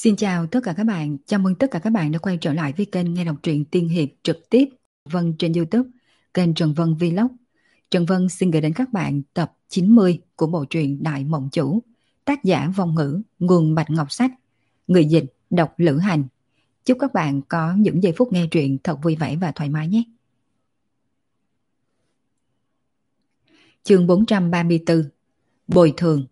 Xin chào tất cả các bạn, chào mừng tất cả các bạn đã quay trở lại với kênh nghe đọc truyện tiên hiệp trực tiếp Vân trên YouTube, kênh Trần Vân Vlog. Trần Vân xin gửi đến các bạn tập 90 của bộ truyện Đại Mộng Chủ, tác giả Vong Ngữ, nguồn Bạch Ngọc Sách, người dịch đọc Lữ Hành. Chúc các bạn có những giây phút nghe truyện thật vui vẻ và thoải mái nhé. Chương 434, Bồi thường.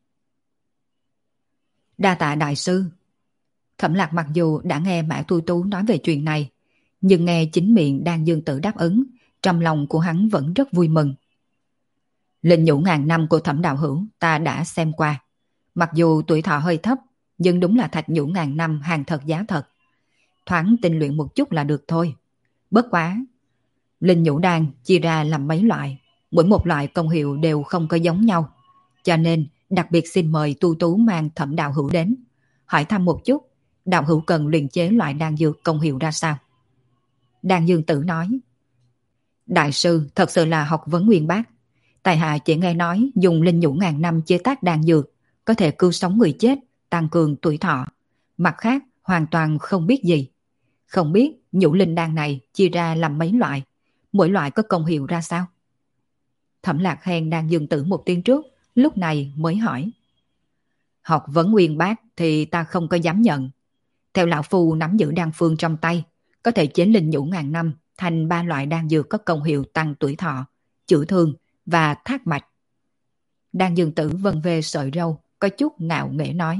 Đa tạ đại sư. Thẩm Lạc mặc dù đã nghe Mã Tu Tú nói về chuyện này, nhưng nghe chính miệng Đan Dương Tử đáp ứng, trong lòng của hắn vẫn rất vui mừng. Linh nhũ ngàn năm của Thẩm đạo hữu ta đã xem qua. Mặc dù tuổi thọ hơi thấp, nhưng đúng là thạch nhũ ngàn năm hàng thật giá thật. Thoáng tinh luyện một chút là được thôi. Bất quá, linh nhũ đan chia ra làm mấy loại, mỗi một loại công hiệu đều không có giống nhau. Cho nên, đặc biệt xin mời Tu Tú mang Thẩm đạo hữu đến, hỏi thăm một chút, đạo hữu cần luyện chế loại đan dược công hiệu ra sao? Đan Dương Tử nói, đại sư thật sự là học vấn uyên bác. Tài hạ chỉ nghe nói dùng linh nhũ ngàn năm chế tác đan dược có thể cứu sống người chết, tăng cường tuổi thọ. Mặt khác hoàn toàn không biết gì. Không biết nhũ linh đan này chia ra làm mấy loại, mỗi loại có công hiệu ra sao? Thẩm Lạc khen Đan Dương Tử một tiếng trước, lúc này mới hỏi. Học vấn uyên bác thì ta không có dám nhận. Theo lão phu nắm giữ đan phương trong tay, có thể chế linh nhũ ngàn năm thành 3 loại đan dược có công hiệu tăng tuổi thọ, chữa thương và thác mạch. Đan Dương Tử vân về sợi râu, có chút ngạo nghễ nói.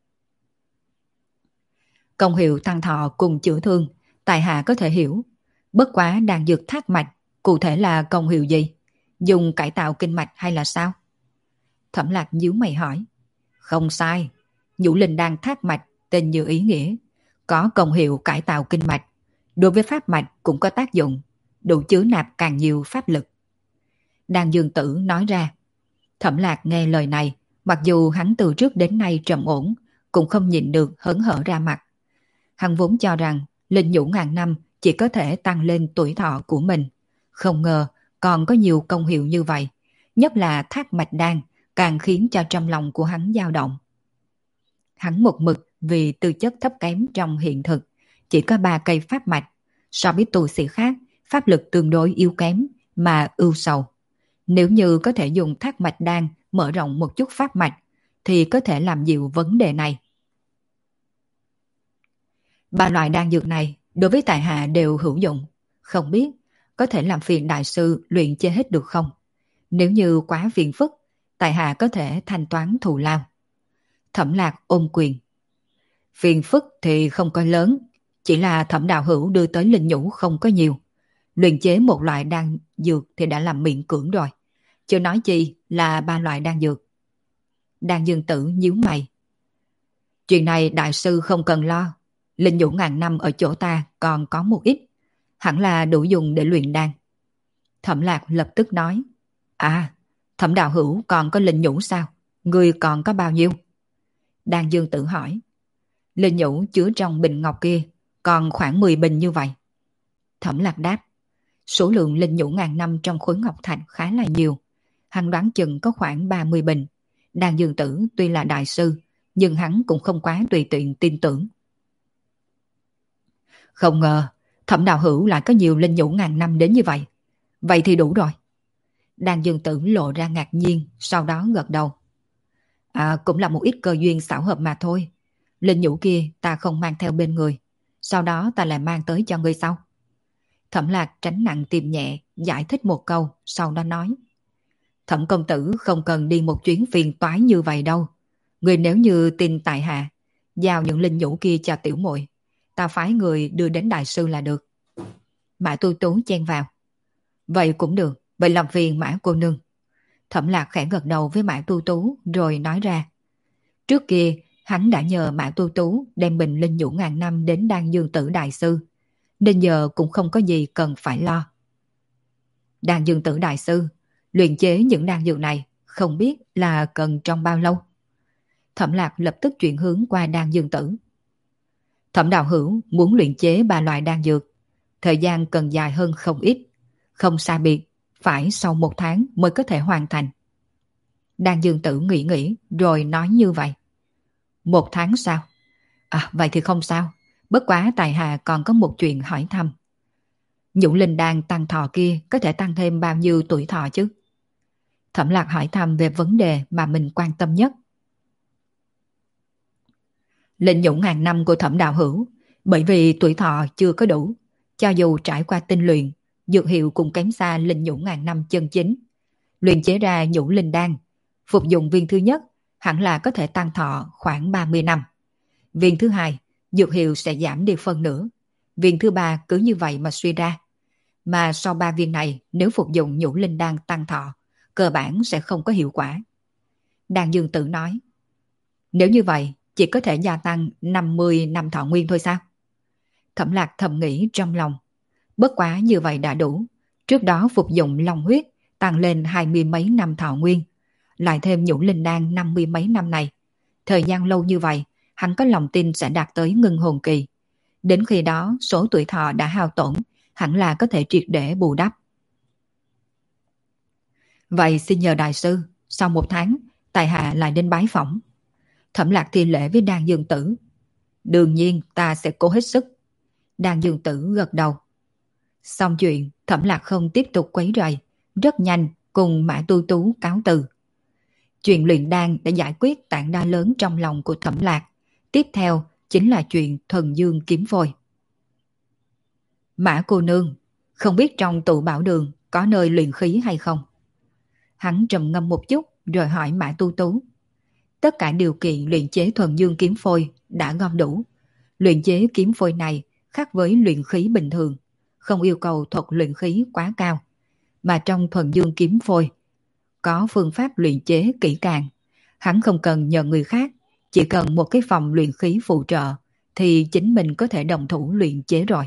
Công hiệu tăng thọ cùng chữa thương, tại hạ có thể hiểu. Bất quá đan dược thác mạch, cụ thể là công hiệu gì? Dùng cải tạo kinh mạch hay là sao? Thẩm Lạc nhíu mày hỏi. Không sai, nhũ linh đan thác mạch tên như ý nghĩa, có công hiệu cải tạo kinh mạch, đối với pháp mạch cũng có tác dụng, đủ chứa nạp càng nhiều pháp lực. Đan Dương Tử nói ra. Thẩm Lạc nghe lời này, mặc dù hắn từ trước đến nay trầm ổn, cũng không nhìn được hớn hở ra mặt. Hắn vốn cho rằng linh nhũ ngàn năm chỉ có thể tăng lên tuổi thọ của mình, không ngờ còn có nhiều công hiệu như vậy, nhất là thác mạch đan càng khiến cho trong lòng của hắn dao động. Hắn một mực vì tư chất thấp kém trong hiện thực, chỉ có 3 cây pháp mạch, so với tu sĩ khác, pháp lực tương đối yếu kém mà ưu sầu. Nếu như có thể dùng thác mạch đan mở rộng một chút pháp mạch, thì có thể làm dịu vấn đề này. 3 loại đan dược này đối với tại hạ đều hữu dụng, không biết có thể làm phiền đại sư luyện chế hết được không? Nếu như quá phiền phức, tại hạ có thể thanh toán thù lao. Thẩm Lạc ôm quyền. Phiền phức thì không có lớn, chỉ là Thẩm đạo hữu đưa tới linh nhũ không có nhiều. Luyện chế một loại đan dược thì đã làm miễn cưỡng rồi, chưa nói chi là 3 loại đan dược. Đan Dương Tử nhíu mày. Chuyện này đại sư không cần lo, linh nhũ ngàn năm ở chỗ ta còn có một ít, hẳn là đủ dùng để luyện đan. Thẩm Lạc lập tức nói. À, Thẩm đạo hữu còn có linh nhũ sao? Người còn có bao nhiêu? Đan Dương Tử hỏi. Linh nhũ chứa trong bình ngọc kia còn khoảng 10 bình như vậy. Thẩm Lạc đáp. Số lượng linh nhũ ngàn năm trong khối ngọc thạch khá là nhiều, hắn đoán chừng có khoảng 30 bình. Đan Dương Tử tuy là đại sư, nhưng hắn cũng không quá tùy tiện tin tưởng. Không ngờ Thẩm đạo hữu lại có nhiều linh nhũ ngàn năm đến như vậy. Vậy thì đủ rồi. Đan Dương Tử lộ ra ngạc nhiên, sau đó gật đầu. À, cũng là một ít cơ duyên xảo hợp mà thôi. Linh nhũ kia ta không mang theo bên người, sau đó ta lại mang tới cho ngươi sau. Thẩm Lạc tránh nặng tìm nhẹ, giải thích một câu, sau đó nói. Thẩm công tử không cần đi một chuyến phiền toái như vậy đâu. Người nếu như tin tại hạ, giao những linh nhũ kia cho tiểu muội, ta phái người đưa đến đại sư là được. Mã Tu Tú chen vào. Vậy cũng được, vậy làm phiền Mã cô nương. Thẩm Lạc khẽ gật đầu với Mã Tu Tú rồi nói ra. Trước kia hắn đã nhờ Mã Tu Tú đem bình linh nhũ ngàn năm đến Đan Dương Tử đại sư, nên giờ cũng không có gì cần phải lo. Đan Dương Tử đại sư, luyện chế những đan dược này không biết là cần trong bao lâu? Thẩm Lạc lập tức chuyển hướng qua Đan Dương Tử. Thẩm đạo hữu muốn luyện chế 3 loại đan dược, thời gian cần dài hơn không ít, không xa biệt, phải sau 1 tháng mới có thể hoàn thành. Đan Dương Tử nghĩ nghĩ rồi nói như vậy. 1 tháng sau? À, vậy thì không sao. Bất quá tại hạ còn có một chuyện hỏi thăm. Nhũ linh đan tăng thọ kia có thể tăng thêm bao nhiêu tuổi thọ chứ? Thẩm Lạc hỏi thăm về vấn đề mà mình quan tâm nhất. Linh nhũ ngàn năm của Thẩm đạo hữu, bởi vì tuổi thọ chưa có đủ, cho dù trải qua tinh luyện, dược hiệu cũng kém xa linh nhũ ngàn năm chân chính. Luyện chế ra nhũ linh đan, phục dụng viên thứ nhất hẳn là có thể tăng thọ khoảng 30 năm. Viên thứ hai, dược hiệu sẽ giảm đi phân nửa. Viên thứ ba cứ như vậy mà suy ra. Mà sau 3 viên này, nếu phục dụng nhũ linh đan tăng thọ, cơ bản sẽ không có hiệu quả. Đan Dương Tử nói, nếu như vậy, chỉ có thể gia tăng 50 năm thọ nguyên thôi sao? Thẩm Lạc thầm nghĩ trong lòng. Bất quá như vậy đã đủ. Trước đó phục dụng long huyết, tăng lên 20 mấy năm thọ nguyên. Lại thêm nhũ linh đan 50 mấy năm này. Thời gian lâu như vậy, hắn có lòng tin sẽ đạt tới ngưng hồn kỳ. Đến khi đó, số tuổi thọ đã hao tổn, hẳn là có thể triệt để bù đắp. Vậy xin nhờ đại sư, sau 1 tháng, tại hạ lại đến bái phỏng. Thẩm Lạc thi lễ với Đan Dương Tử. Đương nhiên ta sẽ cố hết sức. Đan Dương Tử gật đầu. Xong chuyện, Thẩm Lạc không tiếp tục quấy rầy, rất nhanh cùng Mã Tu Tú cáo từ. Chuyện luyện đan đã giải quyết tảng đa lớn trong lòng của Thẩm Lạc. Tiếp theo chính là chuyện thuần dương kiếm phôi. Mã cô nương, không biết trong tụ bảo đường có nơi luyện khí hay không? Hắn trầm ngâm một chút rồi hỏi Mã Tu Tú. Tất cả điều kiện luyện chế thuần dương kiếm phôi đã gom đủ. Luyện chế kiếm phôi này khác với luyện khí bình thường, không yêu cầu thuật luyện khí quá cao. Mà trong thuần dương kiếm phôi có phương pháp luyện chế kỹ càng. Hắn không cần nhờ người khác, chỉ cần một cái phòng luyện khí phụ trợ thì chính mình có thể đồng thủ luyện chế rồi.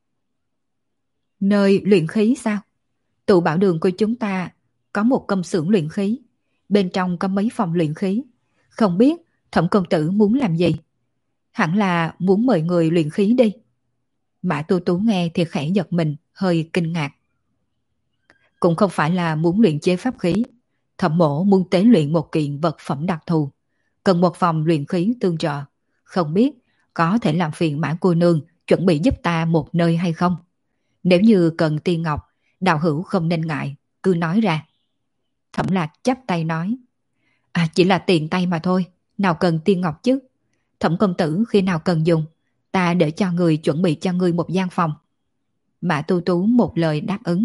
Nơi luyện khí sao? Tụ bảo đường của chúng ta có một công xưởng luyện khí, bên trong có mấy phòng luyện khí. Không biết Thẩm công tử muốn làm gì? Hẳn là muốn mời người luyện khí đi. Mã Tu Tú nghe thì khẽ giật mình, hơi kinh ngạc. Cũng không phải là muốn luyện chế pháp khí. Thẩm mổ muốn tế luyện một kiện vật phẩm đặc thù, cần một phòng luyện khí tương trợ. Không biết có thể làm phiền Mã cô nương chuẩn bị giúp ta một nơi hay không? Nếu như cần tiên ngọc, đạo hữu không nên ngại, cứ nói ra. Thẩm Lạc chắp tay nói. À, chỉ là tiền tay mà thôi, nào cần tiên ngọc chứ. Thẩm công tử khi nào cần dùng, ta để cho người chuẩn bị cho ngươi một gian phòng. Mã Tu Tú một lời đáp ứng.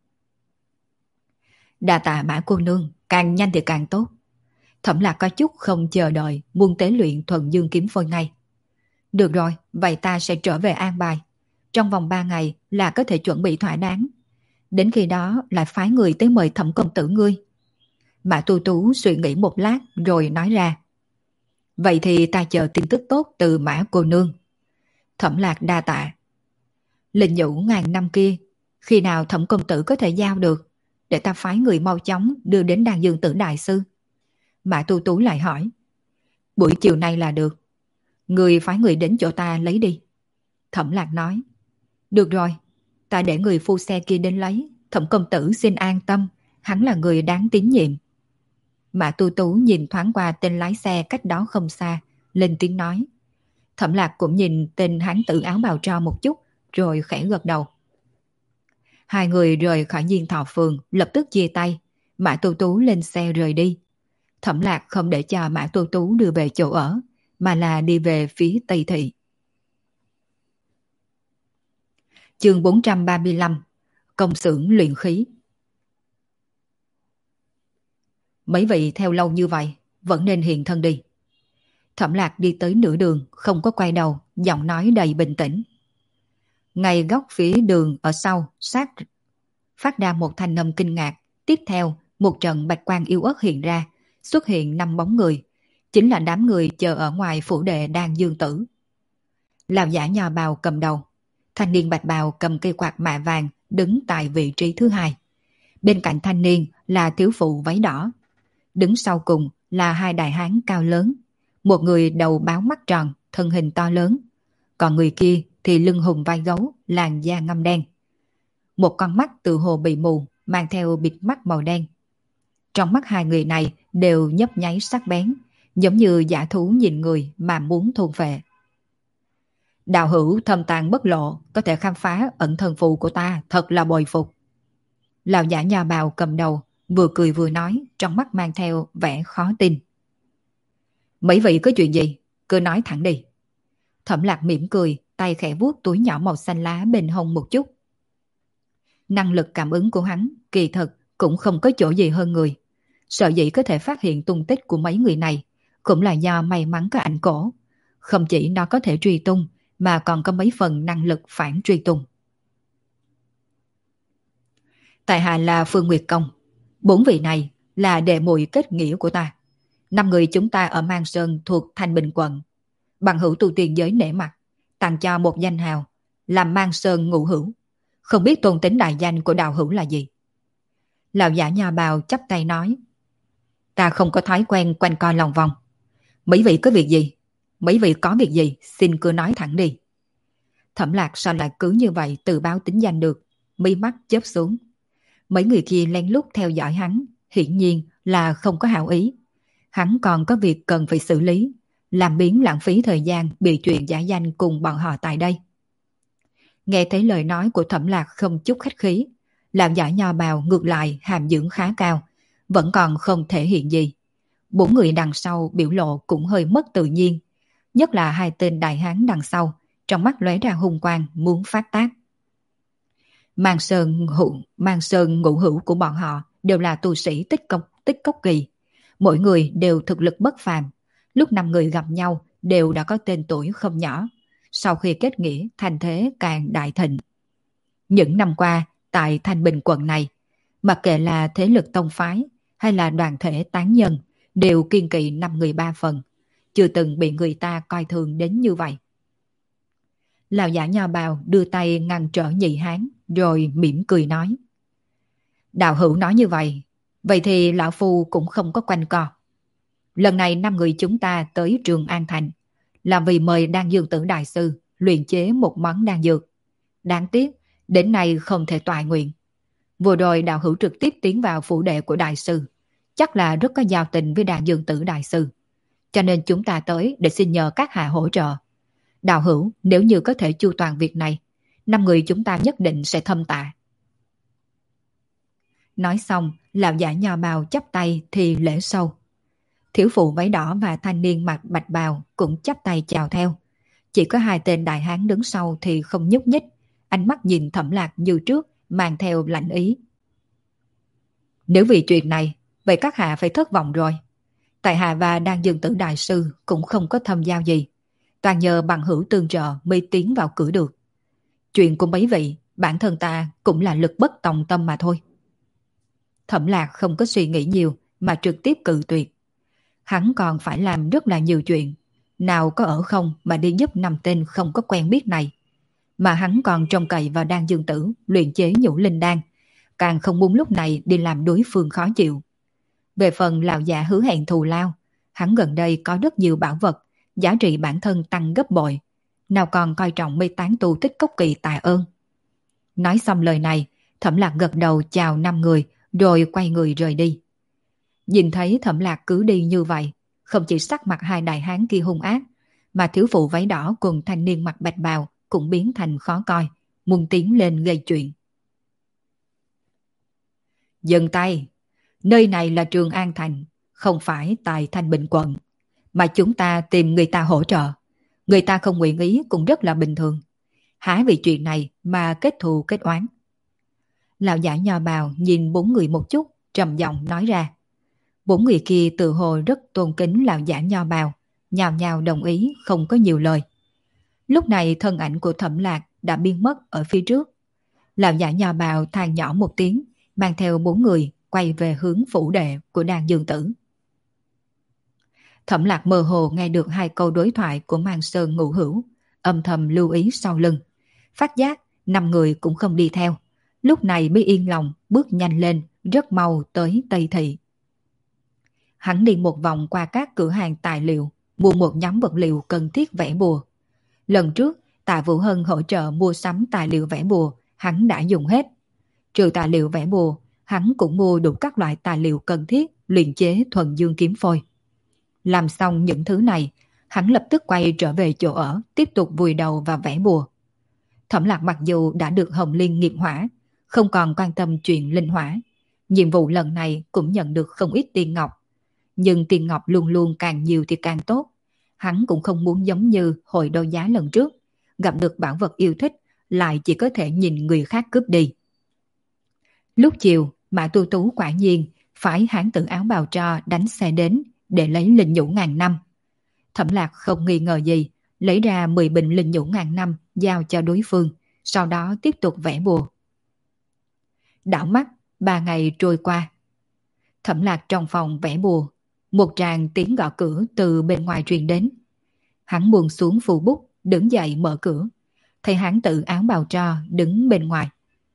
Đa tạ Mã cô nương, càng nhanh thì càng tốt. Thẩm Lạc có chút không chờ đợi, muốn tế luyện thuần dương kiếm phôi ngay. Được rồi, vậy ta sẽ trở về an bài. Trong vòng 3 ngày là có thể chuẩn bị thỏa đáng. Đến khi đó lại phái người tới mời Thẩm công tử ngươi. Mã Tu Tú suy nghĩ một lát rồi nói ra. Vậy thì ta chờ tin tức tốt từ Mã cô nương. Thẩm Lạc đa tạ. Linh nhũ ngàn năm kia, khi nào Thẩm công tử có thể giao được, để ta phái người mau chóng đưa đến Đan Dương Tử đại sư. Mã Tu Tú lại hỏi. Buổi chiều nay là được. Người phái người đến chỗ ta lấy đi. Thẩm Lạc nói. Được rồi, ta để người phu xe kia đến lấy. Thẩm công tử xin an tâm, hắn là người đáng tín nhiệm. Mã Tu Tú nhìn thoáng qua tên lái xe cách đó không xa, lên tiếng nói. Thẩm Lạc cũng nhìn tên hán tử áo bào tro một chút, rồi khẽ gật đầu. Hai người rời khỏi Diên Thọ Phường, lập tức chia tay. Mã Tu Tú lên xe rời đi. Thẩm Lạc không để cho Mã Tu Tú đưa về chỗ ở, mà là đi về phía Tây Thị. Chương 435, công xưởng luyện khí. Mấy vị theo lâu như vậy, vẫn nên hiện thân đi. Thẩm Lạc đi tới nửa đường, không có quay đầu, giọng nói đầy bình tĩnh. Ngay góc phía đường ở sau, phát ra một thanh âm kinh ngạc. Tiếp theo, một trận bạch quang yếu ớt hiện ra, xuất hiện 5 bóng người. Chính là đám người chờ ở ngoài phủ đệ Đan Dương Tử. Lão giả nho bào cầm đầu. Thanh niên bạch bào cầm cây quạt mạ vàng, đứng tại vị trí thứ hai. Bên cạnh thanh niên là thiếu phụ váy đỏ. Đứng sau cùng là hai đại hán cao lớn. Một người đầu báo mắt tròn, thân hình to lớn. Còn người kia thì lưng hùng vai gấu, làn da ngăm đen. Một con mắt tự hồ bị mù, mang theo bịt mắt màu đen. Trong mắt hai người này đều nhấp nháy sắc bén, giống như dã thú nhìn người mà muốn thôn phệ. Đạo hữu thâm tàng bất lộ, có thể khám phá ẩn thân phù của ta, thật là bồi phục. Lão giả Nho Bào cầm đầu, vừa cười vừa nói, trong mắt mang theo vẻ khó tin. Mấy vị có chuyện gì? Cứ nói thẳng đi. Thẩm Lạc mỉm cười, tay khẽ vuốt túi nhỏ màu xanh lá bên hông một chút. Năng lực cảm ứng của hắn, kỳ thực, cũng không có chỗ gì hơn người. Sở dĩ có thể phát hiện tung tích của mấy người này, cũng là do may mắn có ảnh cổ. Không chỉ nó có thể truy tung, mà còn có mấy phần năng lực phản truy tung. Tại hạ là Phương Nguyệt Công. 4 vị này là đệ muội kết nghĩa của ta. 5 người chúng ta ở Mang Sơn thuộc Thanh Bình quận. Bằng hữu tu tiên giới nể mặt, tặng cho một danh hào, làm Mang Sơn ngũ hữu. Không biết tôn tính đại danh của đạo hữu là gì? Lão giả Nho Bào chắp tay nói. Ta không có thói quen quanh co lòng vòng. Mấy vị có việc gì? Mấy vị có việc gì? Xin cứ nói thẳng đi. Thẩm Lạc sao lại cứ như vậy tự báo tính danh được? Mi mắt chớp xuống. Mấy người kia lén lút theo dõi hắn, hiển nhiên là không có hảo ý. Hắn còn có việc cần phải xử lý, làm biến lãng phí thời gian bị chuyện giả danh cùng bọn họ tại đây. Nghe thấy lời nói của Thẩm Lạc không chút khách khí, lão giả Nho Bào ngược lại hàm dưỡng khá cao, vẫn còn không thể hiện gì. 4 người đằng sau biểu lộ cũng hơi mất tự nhiên, nhất là 2 tên đại hán đằng sau, trong mắt lóe ra hung quang muốn phát tác. Mang Sơn ngũ hữu của bọn họ đều là tu sĩ tích cốc kỳ, mỗi người đều thực lực bất phàm. Lúc 5 người gặp nhau đều đã có tên tuổi không nhỏ, sau khi kết nghĩa thành thế càng đại thịnh. Những năm qua tại Thanh Bình quận này, mặc kệ là thế lực tông phái hay là đoàn thể tán nhân, đều kiên kỵ 5 người 3 phần, chưa từng bị người ta coi thường đến như vậy. Lão giả Nho Bào đưa tay ngăn trở nhị hán, rồi mỉm cười nói. Đạo hữu nói như vậy, vậy thì lão phu cũng không có quanh co. Lần này 5 người chúng ta tới Trường An Thành, là vì mời Đan Dương Tử Đại Sư luyện chế một món đan dược. Đáng tiếc, đến nay không thể toại nguyện. Vừa rồi đạo hữu trực tiếp tiến vào phủ đệ của Đại Sư, chắc là rất có giao tình với Đan Dương Tử Đại Sư. Cho nên chúng ta tới để xin nhờ các hạ hỗ trợ. Đạo hữu nếu như có thể chu toàn việc này, 5 người chúng ta nhất định sẽ thâm tạ. Nói xong, lão giả Nho Bào chắp tay thì lễ sâu. Thiếu phụ váy đỏ và thanh niên mặc bạch bào cũng chắp tay chào theo. Chỉ có 2 tên đại hán đứng sau thì không nhúc nhích, ánh mắt nhìn Thẩm Lạc như trước, mang theo lạnh ý. Nếu vì chuyện này, vậy các hạ phải thất vọng rồi. Tại hạ và Đan Dương Tử Đại Sư cũng không có thâm giao gì, toàn nhờ bằng hữu tương trợ mới tiến vào cửa được. Chuyện của mấy vị, bản thân ta cũng là lực bất tòng tâm mà thôi. Thẩm Lạc không có suy nghĩ nhiều mà trực tiếp cự tuyệt. Hắn còn phải làm rất là nhiều chuyện, nào có ở không mà đi giúp 5 tên không có quen biết này. Mà hắn còn trông cậy vào Đan Dương Tử luyện chế nhũ linh đan, càng không muốn lúc này đi làm đối phương khó chịu. Về phần lão già hứa hẹn thù lao, hắn gần đây có rất nhiều bảo vật, giá trị bản thân tăng gấp bội, nào còn coi trọng mê tán tu tích cốc kỳ tạ ơn. Nói xong lời này, Thẩm Lạc gật đầu chào 5 người, rồi quay người rời đi. Nhìn thấy Thẩm Lạc cứ đi như vậy, không chỉ sắc mặt 2 đại hán kia hung ác, mà thiếu phụ váy đỏ cùng thanh niên mặc bạch bào cũng biến thành khó coi, muốn tiến lên gây chuyện. Dừng tay, nơi này là Trường An Thành, không phải tại Thanh Bình quận, mà chúng ta tìm người ta hỗ trợ. Người ta không nguyện ý cũng rất là bình thường. Há vì chuyện này mà kết thù kết oán. Lão giả Nho Bào nhìn 4 người một chút, trầm giọng nói ra. 4 người kia tự hồ rất tôn kính lão giả Nho Bào, nhào nhào đồng ý không có nhiều lời. Lúc này thân ảnh của Thẩm Lạc đã biến mất ở phía trước. Lão giả Nho Bào than nhỏ một tiếng, mang theo 4 người quay về hướng phủ đệ của Đan Dương Tử. Thẩm Lạc mơ hồ nghe được 2 câu đối thoại của Mang Sơn ngũ hữu, âm thầm lưu ý sau lưng. Phát giác 5 người cũng không đi theo, lúc này mới yên lòng bước nhanh lên, rất mau tới Tây Thị. Hắn đi một vòng qua các cửa hàng tài liệu, mua một nhóm vật liệu cần thiết vẽ bùa. Lần trước, Tạ Vũ Hân hỗ trợ mua sắm tài liệu vẽ bùa, hắn đã dùng hết. Trừ tài liệu vẽ bùa, hắn cũng mua đủ các loại tài liệu cần thiết luyện chế thuần dương kiếm phôi. Làm xong những thứ này, Hắn lập tức quay trở về chỗ ở, tiếp tục vùi đầu vào vẽ bùa. Thẩm Lạc mặc dù đã được Hồng Liên nghiệp hỏa, không còn quan tâm chuyện linh hỏa. Nhiệm vụ lần này cũng nhận được không ít tiền ngọc. Nhưng tiền ngọc luôn luôn càng nhiều thì càng tốt. Hắn cũng không muốn giống như hồi đấu giá lần trước, gặp được bảo vật yêu thích lại chỉ có thể nhìn người khác cướp đi. Lúc chiều, Mã Tu Tú quả nhiên phải hán tử áo bào tro đánh xe đến để lấy linh nhũ ngàn năm. Thẩm Lạc không nghi ngờ gì, lấy ra 10 bình linh nhũ ngàn năm giao cho đối phương, sau đó tiếp tục vẽ bùa. Đảo mắt, 3 ngày trôi qua. Thẩm Lạc trong phòng vẽ bùa, một tràng tiếng gõ cửa từ bên ngoài truyền đến. Hắn buông xuống phù bút, đứng dậy mở cửa, thấy hán tử áo bào tro đứng bên ngoài.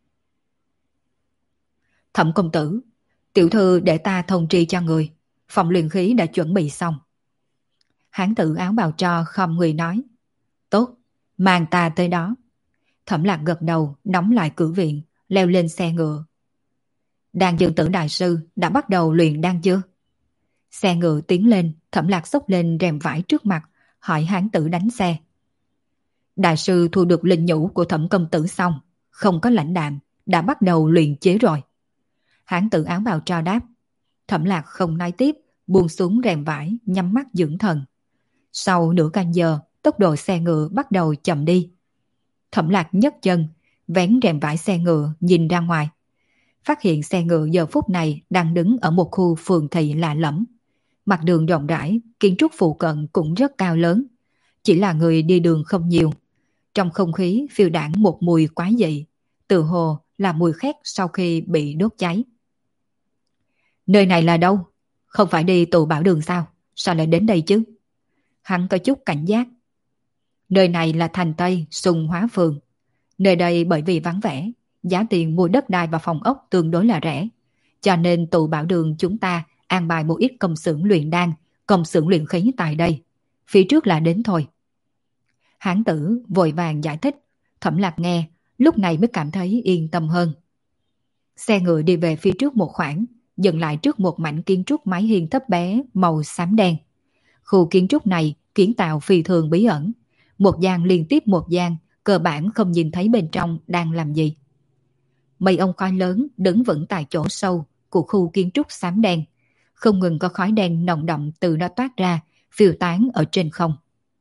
Thẩm công tử, tiểu thư để ta thông tri cho người, phòng luyện khí đã chuẩn bị xong. Hán tử áo bào tro khom người nói. Tốt, mang ta tới đó. Thẩm Lạc gật đầu, đóng lại cửa viện, leo lên xe ngựa. Đan Dương Tử đại sư đã bắt đầu luyện đan chưa? Xe ngựa tiến lên, Thẩm Lạc xốc lên rèm vải trước mặt, hỏi hán tử đánh xe. Đại sư thu được linh nhũ của Thẩm công tử xong, không có lãnh đạm, đã bắt đầu luyện chế rồi. Hán tử áo bào tro đáp. Thẩm Lạc không nói tiếp, buông xuống rèm vải, nhắm mắt dưỡng thần. Sau nửa canh giờ, tốc độ xe ngựa bắt đầu chậm đi. Thẩm Lạc nhấc chân, vén rèm vải xe ngựa nhìn ra ngoài. Phát hiện xe ngựa giờ phút này đang đứng ở một khu phường thị lạ lẫm. Mặt đường rộng rãi, kiến trúc phụ cận cũng rất cao lớn. Chỉ là người đi đường không nhiều. Trong không khí phiêu đãng một mùi quái dị, tự hồ là mùi khét sau khi bị đốt cháy. Nơi này là đâu? Không phải đi tù bảo đường sao? Sao lại đến đây chứ? Hắn có chút cảnh giác. Nơi này là thành Tây Sùng Hóa Phường. Nơi đây bởi vì vắng vẻ, giá tiền mua đất đai và phòng ốc tương đối là rẻ. Cho nên tù bảo đường chúng ta an bài một ít công xưởng luyện đan, công xưởng luyện khí tại đây. Phía trước là đến thôi. Hán tử vội vàng giải thích. Thẩm Lạc nghe, lúc này mới cảm thấy yên tâm hơn. Xe ngựa đi về phía trước một khoảng, dừng lại trước một mảnh kiến trúc mái hiên thấp bé màu xám đen. Khu kiến trúc này kiến tạo phi thường bí ẩn. Một gian liên tiếp một gian, cơ bản không nhìn thấy bên trong đang làm gì. Mấy ông khói lớn đứng vững tại chỗ sâu của khu kiến trúc xám đen. Không ngừng có khói đen nồng đậm từ nó toát ra, phiêu tán ở trên không.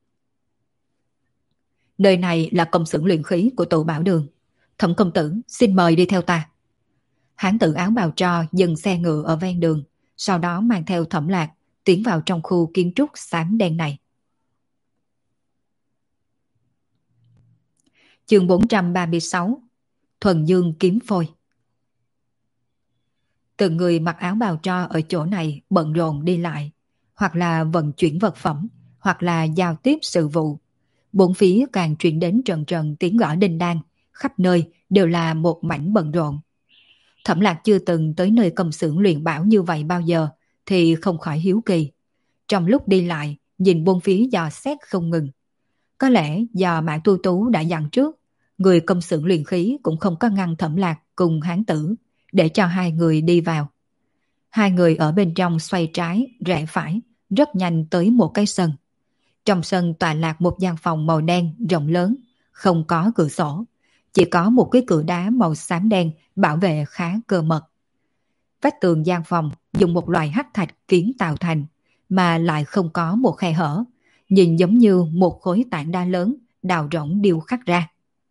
Nơi này là công xưởng luyện khí của tù bảo đường. Thẩm công tử, xin mời đi theo ta. Hán tử áo bào tro dừng xe ngựa ở ven đường, sau đó mang theo Thẩm Lạc tiến vào trong khu kiến trúc xám đen này. Chương 436 Thuần Dương kiếm phôi. Từng người mặc áo bào tro ở chỗ này bận rộn đi lại, hoặc là vận chuyển vật phẩm, hoặc là giao tiếp sự vụ. Bốn phía càng truyền đến trần trần tiếng gõ đinh đan, khắp nơi đều là một mảnh bận rộn. Thẩm Lạc chưa từng tới nơi công xưởng luyện bảo như vậy bao giờ, thì không khỏi hiếu kỳ. Trong lúc đi lại, nhìn bốn phía dò xét không ngừng. Có lẽ do Mã Tu Tú đã dặn trước, người công xưởng luyện khí cũng không có ngăn Thẩm Lạc cùng hán tử, để cho hai người đi vào. Hai người ở bên trong xoay trái, rẽ phải, rất nhanh tới một cái sân. Trong sân tọa lạc một gian phòng màu đen rộng lớn, không có cửa sổ, chỉ có một cái cửa đá màu xám đen bảo vệ khá cơ mật. Vách tường gian phòng dùng một loại hắc thạch kiến tạo thành, mà lại không có một khe hở, nhìn giống như một khối tảng đá lớn đào rỗng điêu khắc ra.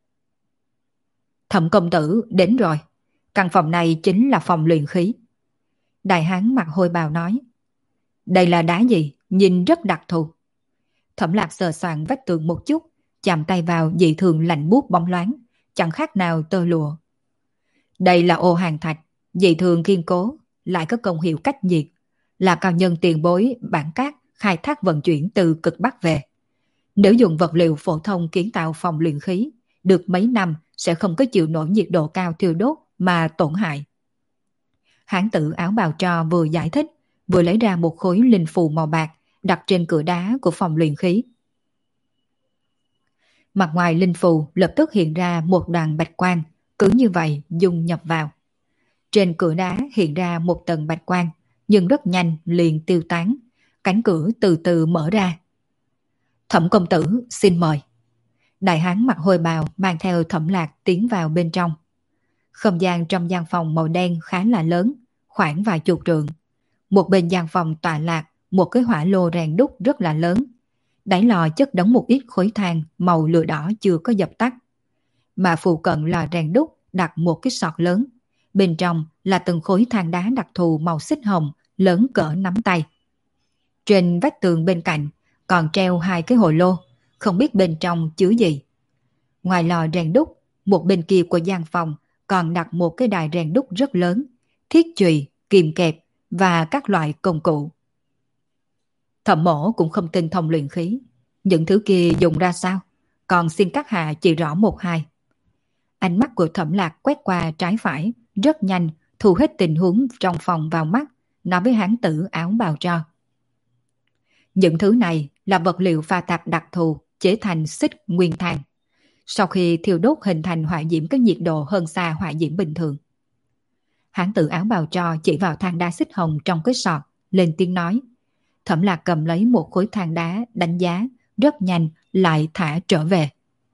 Thẩm công tử đến rồi, căn phòng này chính là phòng luyện khí. Đại hán mặc hôi bào nói. Đây là đá gì, nhìn rất đặc thù. Thẩm Lạc sờ soạn vách tường một chút, chạm tay vào dị thường lạnh buốt bóng loáng, chẳng khác nào tơ lụa. Đây là ô hàng thạch, dị thường kiên cố, lại có công hiệu cách nhiệt, là cao nhân tiền bối bản cát khai thác vận chuyển từ cực Bắc về. Nếu dùng vật liệu phổ thông kiến tạo phòng luyện khí, được mấy năm sẽ không có chịu nổi nhiệt độ cao thiêu đốt mà tổn hại. Hán tử áo bào tro vừa giải thích, vừa lấy ra một khối linh phù màu bạc đặt trên cửa đá của phòng luyện khí. Mặt ngoài linh phù lập tức hiện ra một đoàn bạch quang, cứ như vậy dung nhập vào. Trên cửa đá hiện ra một tầng bạch quang, nhưng rất nhanh liền tiêu tán, cánh cửa từ từ mở ra. Thẩm công tử xin mời. Đại hán mặc hôi bào mang theo Thẩm Lạc tiến vào bên trong. Không gian trong gian phòng màu đen khá là lớn, khoảng vài chục trượng. Một bên gian phòng tọa lạc một cái hỏa lô rèn đúc rất là lớn. Đáy lò chất đống một ít khối than màu lửa đỏ chưa có dập tắt. Mà phụ cận lò rèn đúc đặt một cái sọt lớn. Bên trong là từng khối than đá đặc thù màu xích hồng lớn cỡ nắm tay. Trên vách tường bên cạnh còn treo hai cái hồ lô, không biết bên trong chứa gì. Ngoài lò rèn đúc, một bên kia của gian phòng còn đặt một cái đài rèn đúc rất lớn, thiết chùy, kìm kẹp và các loại công cụ. Thẩm Mỗ cũng không tinh thông luyện khí, những thứ kia dùng ra sao, còn xin các hạ chỉ rõ một hai. Ánh mắt của Thẩm Lạc quét qua trái phải, rất nhanh, thu hết tình huống trong phòng vào mắt, nói với hán tử áo bào tro. Những thứ này là vật liệu pha tạp đặc thù, chế thành xích nguyên than. Sau khi thiêu đốt hình thành hỏa diễm có nhiệt độ hơn xa hỏa diễm bình thường. Hán tử áo bào tro chỉ vào than đá xích hồng trong cái sọt, lên tiếng nói. Thẩm Lạc cầm lấy một khối than đá, đánh giá, rất nhanh lại thả trở về.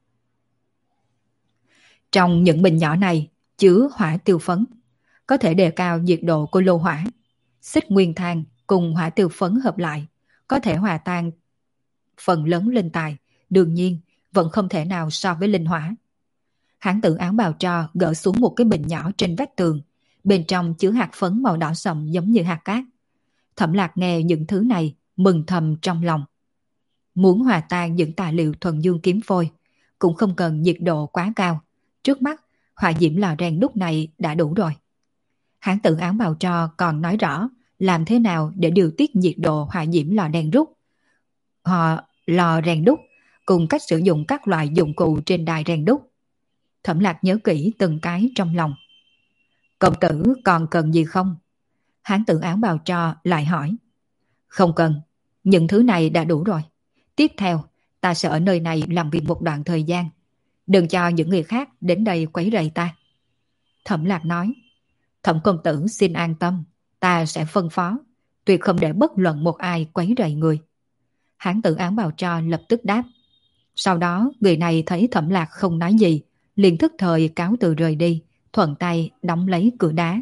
Trong những bình nhỏ này chứa hỏa tiêu phấn, có thể đề cao nhiệt độ của lô hỏa. Xích nguyên than cùng hỏa tiêu phấn hợp lại, có thể hòa tan phần lớn linh tài, đương nhiên vẫn không thể nào so với linh hỏa. Hán tử áo bào tro gỡ xuống một cái bình nhỏ trên vách tường, bên trong chứa hạt phấn màu đỏ sậm giống như hạt cát. Thẩm Lạc nghe những thứ này, mừng thầm trong lòng. Muốn hòa tan những tài liệu thuần dương kiếm phôi, cũng không cần nhiệt độ quá cao. Trước mắt, hỏa diễm lò rèn đúc này đã đủ rồi. Hán tử áo bào tro còn nói rõ làm thế nào để điều tiết nhiệt độ hỏa diễm lò rèn đúc cùng cách sử dụng các loại dụng cụ trên đài rèn đúc. Thẩm Lạc nhớ kỹ từng cái trong lòng. Công tử còn cần gì không? Hán tử áo bào tro lại hỏi. Không cần, những thứ này đã đủ rồi. Tiếp theo, ta sẽ ở nơi này làm việc một đoạn thời gian. Đừng cho những người khác đến đây quấy rầy ta. Thẩm Lạc nói. Thẩm công tử xin an tâm, ta sẽ phân phó, tuyệt không để bất luận một ai quấy rầy người. Hán tử áo bào tro lập tức đáp. Sau đó người này thấy Thẩm Lạc không nói gì, liền thức thời cáo từ rời đi, thuận tay đóng lấy cửa đá.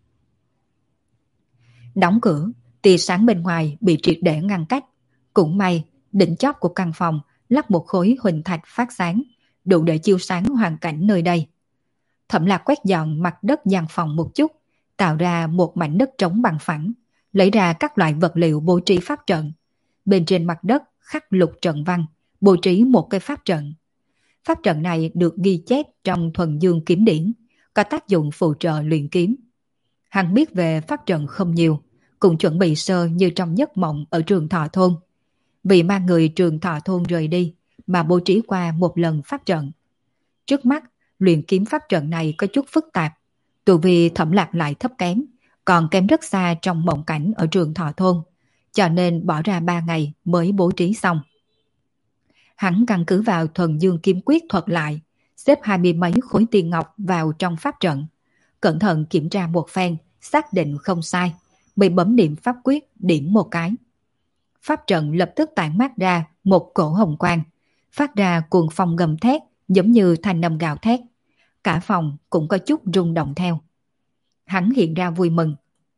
Đóng cửa, tia sáng bên ngoài bị triệt để ngăn cách. Cũng may, đỉnh chóp của căn phòng lắp một khối huỳnh thạch phát sáng, đủ để chiếu sáng hoàn cảnh nơi đây. Thẩm Lạc quét dọn mặt đất gian phòng một chút, tạo ra một mảnh đất trống bằng phẳng, lấy ra các loại vật liệu bố trí pháp trận. Bên trên mặt đất khắc lục trận văn, bố trí một cái pháp trận. Pháp trận này được ghi chép trong Thuần Dương Kiếm Điển, có tác dụng phụ trợ luyện kiếm. Hắn biết về pháp trận không nhiều, cũng chuẩn bị sơ như trong giấc mộng ở Trường Thọ Thôn. Vì mang người Trường Thọ Thôn rời đi mà bố trí qua một lần pháp trận. Trước mắt, luyện kiếm pháp trận này có chút phức tạp, tu vi Thẩm Lạc lại thấp kém, còn kém rất xa trong mộng cảnh ở Trường Thọ Thôn, cho nên bỏ ra 3 ngày mới bố trí xong. Hắn căn cứ vào Thuần Dương Kiếm Quyết thuật lại, xếp 20 mấy khối tiền ngọc vào trong pháp trận, cẩn thận kiểm tra một phen, xác định không sai, mới bấm niệm pháp quyết điểm một cái. Pháp trận lập tức tản mát ra một cổ hồng quang, phát ra cuồng phong gầm thét giống như thanh âm gào thét. Cả phòng cũng có chút rung động theo. Hắn hiện ra vui mừng.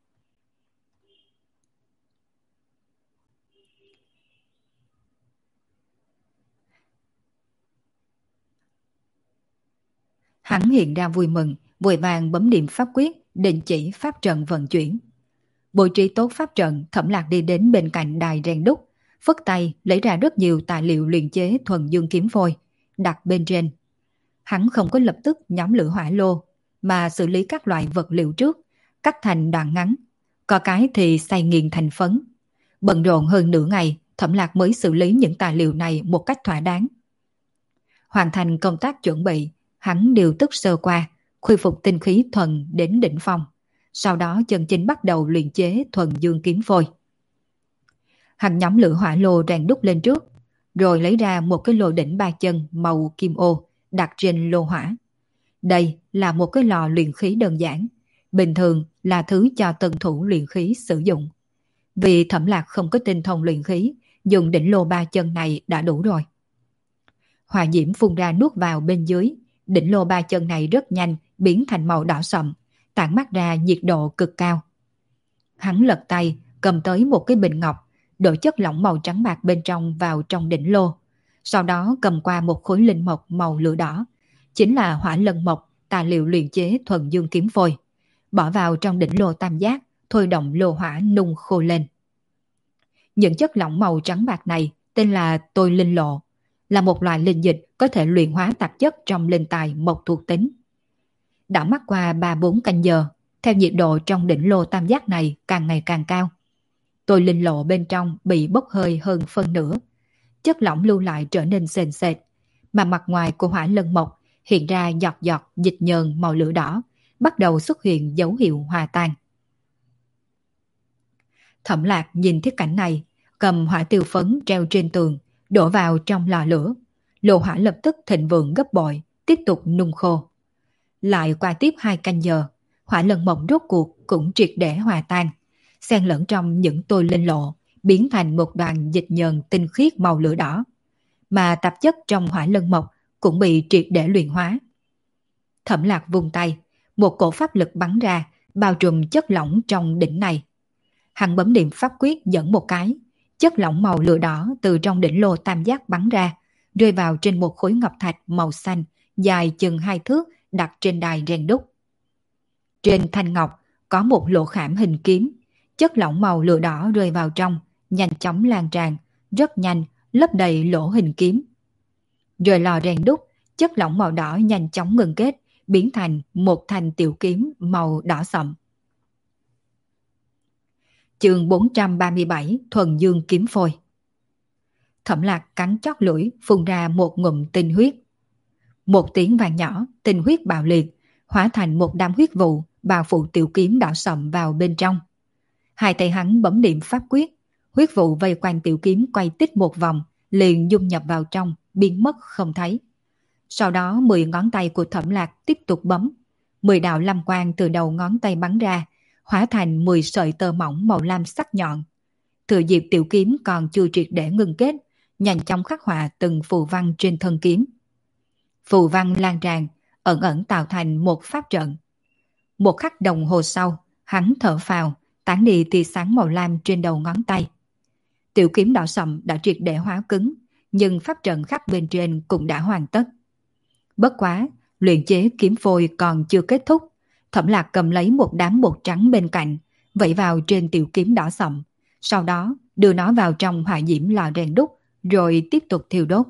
Vội vàng bấm niệm pháp quyết, đình chỉ pháp trận vận chuyển. Bố trí tốt pháp trận, Thẩm Lạc đi đến bên cạnh đài rèn đúc, phất tay lấy ra rất nhiều tài liệu luyện chế thuần dương kiếm phôi, đặt bên trên. Hắn không có lập tức nhóm lửa hỏa lô, mà xử lý các loại vật liệu trước, cắt thành đoạn ngắn, có cái thì xay nghiền thành phấn. Bận rộn hơn nửa ngày, Thẩm Lạc mới xử lý những tài liệu này một cách thỏa đáng. Hoàn thành công tác chuẩn bị, hắn điều tức sơ qua, khôi phục tinh khí thuần đến đỉnh phong. Sau đó chân chính bắt đầu luyện chế thuần dương kiếm phôi. Hắn nhóm lửa hỏa lô rèn đúc lên trước, rồi lấy ra một cái lô đỉnh 3 chân màu kim ô đặt trên lô hỏa. Đây là một cái lò luyện khí đơn giản, bình thường là thứ cho tân thủ luyện khí sử dụng. Vì Thẩm Lạc không có tinh thông luyện khí, dùng đỉnh lô ba chân này đã đủ rồi. Hỏa diễm phun ra nuốt vào bên dưới, đỉnh lô ba chân này rất nhanh biến thành màu đỏ sậm, tản mát ra nhiệt độ cực cao. Hắn lật tay, cầm tới một cái bình ngọc, đổ chất lỏng màu trắng bạc bên trong vào trong đỉnh lô. Sau đó cầm qua một khối linh mộc màu lửa đỏ, chính là hỏa lân mộc, tài liệu luyện chế thuần dương kiếm phôi. Bỏ vào trong đỉnh lô tam giác, thôi động lô hỏa nung khô lên. Những chất lỏng màu trắng bạc này tên là tôi linh lộ, là một loại linh dịch có thể luyện hóa tạp chất trong linh tài mộc thuộc tính. Đã mắt qua 3-4 canh giờ, theo nhiệt độ trong đỉnh lô tam giác này càng ngày càng cao. Tôi linh lộ bên trong bị bốc hơi hơn phân nửa. Chất lỏng lưu lại trở nên sền sệt, mà mặt ngoài của hỏa lân mộc hiện ra giọt giọt dịch nhờn màu lửa đỏ, bắt đầu xuất hiện dấu hiệu hòa tan. Thẩm Lạc nhìn thiết cảnh này, cầm hỏa tiêu phấn treo trên tường, đổ vào trong lò lửa. Lô hỏa lập tức thịnh vượng gấp bội, tiếp tục nung khô. Lại qua tiếp 2 canh giờ, hỏa lân mộc rốt cuộc cũng triệt để hòa tan, xen lẫn trong những tôi linh lộ, biến thành một đoàn dịch nhờn tinh khiết màu lửa đỏ. Mà tạp chất trong hỏa lân mộc cũng bị triệt để luyện hóa. Thẩm Lạc vung tay, một cổ pháp lực bắn ra, bao trùm chất lỏng trong đỉnh này. Hắn bấm niệm pháp quyết dẫn một cái, chất lỏng màu lửa đỏ từ trong đỉnh lô tam giác bắn ra, rơi vào trên một khối ngọc thạch màu xanh, dài chừng 2 thước đặt trên đài rèn đúc. Trên thanh ngọc có một lỗ khảm hình kiếm, chất lỏng màu lửa đỏ rơi vào trong, nhanh chóng lan tràn, rất nhanh lấp đầy lỗ hình kiếm. Rồi lò rèn đúc, chất lỏng màu đỏ nhanh chóng ngừng kết, biến thành một thanh tiểu kiếm màu đỏ sậm. Chương 437 Thuần Dương kiếm phôi. Thẩm Lạc cắn chót lưỡi, phun ra một ngụm tinh huyết. Một tiếng vang nhỏ, tinh huyết bạo liệt, hóa thành một đám huyết vụ, bao phủ tiểu kiếm đỏ sậm vào bên trong. Hai tay hắn bấm niệm pháp quyết, huyết vụ vây quanh tiểu kiếm quay tít một vòng, liền dung nhập vào trong, biến mất không thấy. Sau đó 10 ngón tay của Thẩm Lạc tiếp tục bấm, 10 đạo lam quang từ đầu ngón tay bắn ra, hóa thành 10 sợi tơ mỏng màu lam sắc nhọn. Thừa dịp tiểu kiếm còn chưa triệt để ngừng kết, nhanh chóng khắc họa từng phù văn trên thân kiếm. Phù văn lan tràn, ẩn ẩn tạo thành một pháp trận. Một khắc đồng hồ sau, hắn thở phào, tán đi tia sáng màu lam trên đầu ngón tay. Tiểu kiếm đỏ sậm đã triệt để hóa cứng, nhưng pháp trận khắc bên trên cũng đã hoàn tất. Bất quá, luyện chế kiếm phôi còn chưa kết thúc. Thẩm Lạc cầm lấy một đám bột trắng bên cạnh, vẩy vào trên tiểu kiếm đỏ sậm, sau đó đưa nó vào trong hỏa diễm lò rèn đúc, rồi tiếp tục thiêu đốt.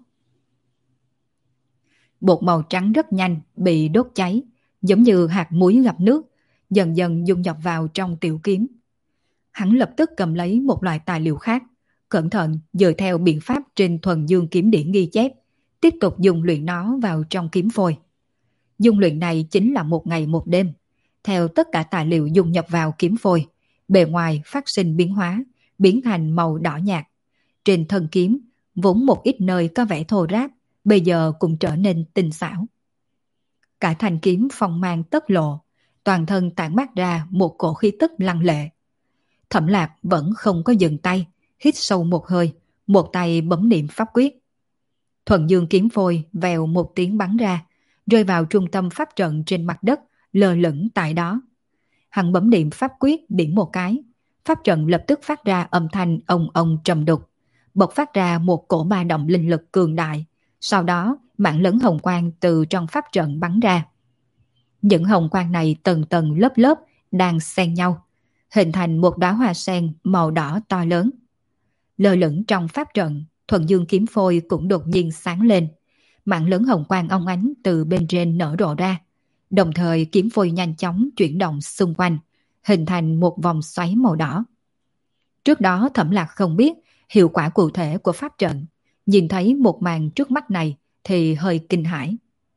Bột màu trắng rất nhanh bị đốt cháy, giống như hạt muối gặp nước, dần dần dung nhập vào trong tiểu kiếm. Hắn lập tức cầm lấy một loại tài liệu khác, cẩn thận dựa theo biện pháp trên thuần dương kiếm điển ghi chép, tiếp tục dung luyện nó vào trong kiếm phôi. Dung luyện này chính là 1 ngày 1 đêm. Theo tất cả tài liệu dung nhập vào kiếm phôi, bề ngoài phát sinh biến hóa, biến thành màu đỏ nhạt. Trên thân kiếm, vốn một ít nơi có vẻ thô ráp, bây giờ cũng trở nên tinh xảo. Cả thanh kiếm phong mang tất lộ, toàn thân tản mát ra một cổ khí tức lăng lệ. Thẩm Lạc vẫn không có dừng tay, hít sâu một hơi, một tay bấm niệm pháp quyết. Thuần dương kiếm phôi vèo một tiếng bắn ra, rơi vào trung tâm pháp trận trên mặt đất, lơ lửng tại đó. Hắn bấm niệm pháp quyết điểm một cái, pháp trận lập tức phát ra âm thanh ông ông trầm đục, bộc phát ra một cổ ba động linh lực cường đại. Sau đó, mảng lớn hồng quang từ trong pháp trận bắn ra. Những hồng quang này tầng tầng lớp lớp đang xen nhau, hình thành một đóa hoa sen màu đỏ to lớn. Lơ lửng trong pháp trận, thuần dương kiếm phôi cũng đột nhiên sáng lên. Mảng lớn hồng quang óng ánh từ bên trên nở rộ ra. Đồng thời kiếm phôi nhanh chóng chuyển động xung quanh, hình thành một vòng xoáy màu đỏ. Trước đó Thẩm Lạc không biết hiệu quả cụ thể của pháp trận, nhìn thấy một màn trước mắt này thì hơi kinh hãi.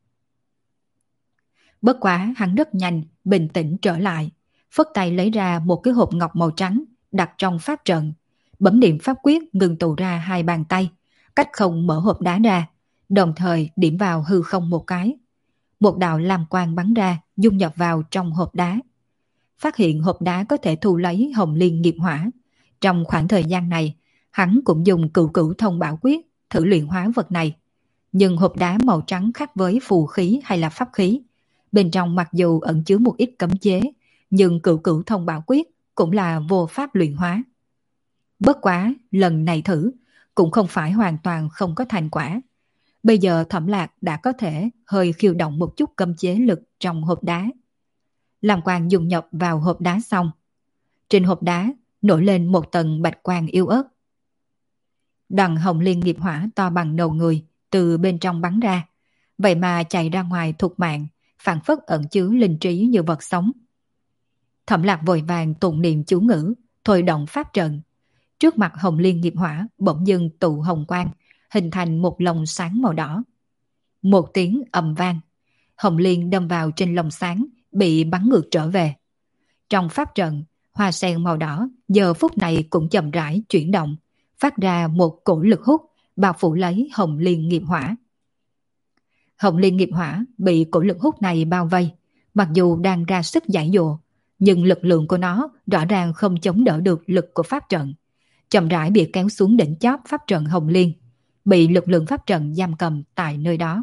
Bất quá hắn rất nhanh, bình tĩnh trở lại, phất tay lấy ra một cái hộp ngọc màu trắng đặt trong pháp trận, bấm niệm pháp quyết ngừng tụ ra 2 bàn tay, cách không mở hộp đá ra, đồng thời điểm vào hư không một cái. Một đạo lam quang bắn ra, dung nhập vào trong hộp đá. Phát hiện hộp đá có thể thu lấy hồng liên nghiệp hỏa. Trong khoảng thời gian này, Hắn cũng dùng cửu cửu thông bảo quyết thử luyện hóa vật này. Nhưng hộp đá màu trắng khác với phù khí hay là pháp khí. Bên trong mặc dù ẩn chứa một ít cấm chế, nhưng cửu cửu thông bảo quyết cũng là vô pháp luyện hóa. Bất quá, lần này thử, cũng không phải hoàn toàn không có thành quả. Bây giờ Thẩm Lạc đã có thể hơi khiêu động một chút cấm chế lực trong hộp đá. Làm quang dùng nhập vào hộp đá xong. Trên hộp đá nổi lên một tầng bạch quang yếu ớt. Đằng hồng liên nghiệp hỏa to bằng đầu người từ bên trong bắn ra. Vậy mà chạy ra ngoài thục mạng, phảng phất ẩn chứa linh trí như vật sống. Thẩm Lạc vội vàng tụng niệm chú ngữ, thôi động pháp trận. Trước mặt hồng liên nghiệp hỏa bỗng dưng tụ hồng quang, hình thành một lồng sáng màu đỏ. Một tiếng ầm vang, hồng liên đâm vào trên lồng sáng, bị bắn ngược trở về. Trong pháp trận, hoa sen màu đỏ giờ phút này cũng chậm rãi chuyển động, phát ra một cổ lực hút bao phủ lấy hồng liên nghiệp hỏa. Hồng liên nghiệp hỏa bị cổ lực hút này bao vây, mặc dù đang ra sức giải dụa, nhưng lực lượng của nó rõ ràng không chống đỡ được lực của pháp trận, chậm rãi bị kéo xuống đỉnh chóp pháp trận hồng liên, bị lực lượng pháp trận giam cầm tại nơi đó.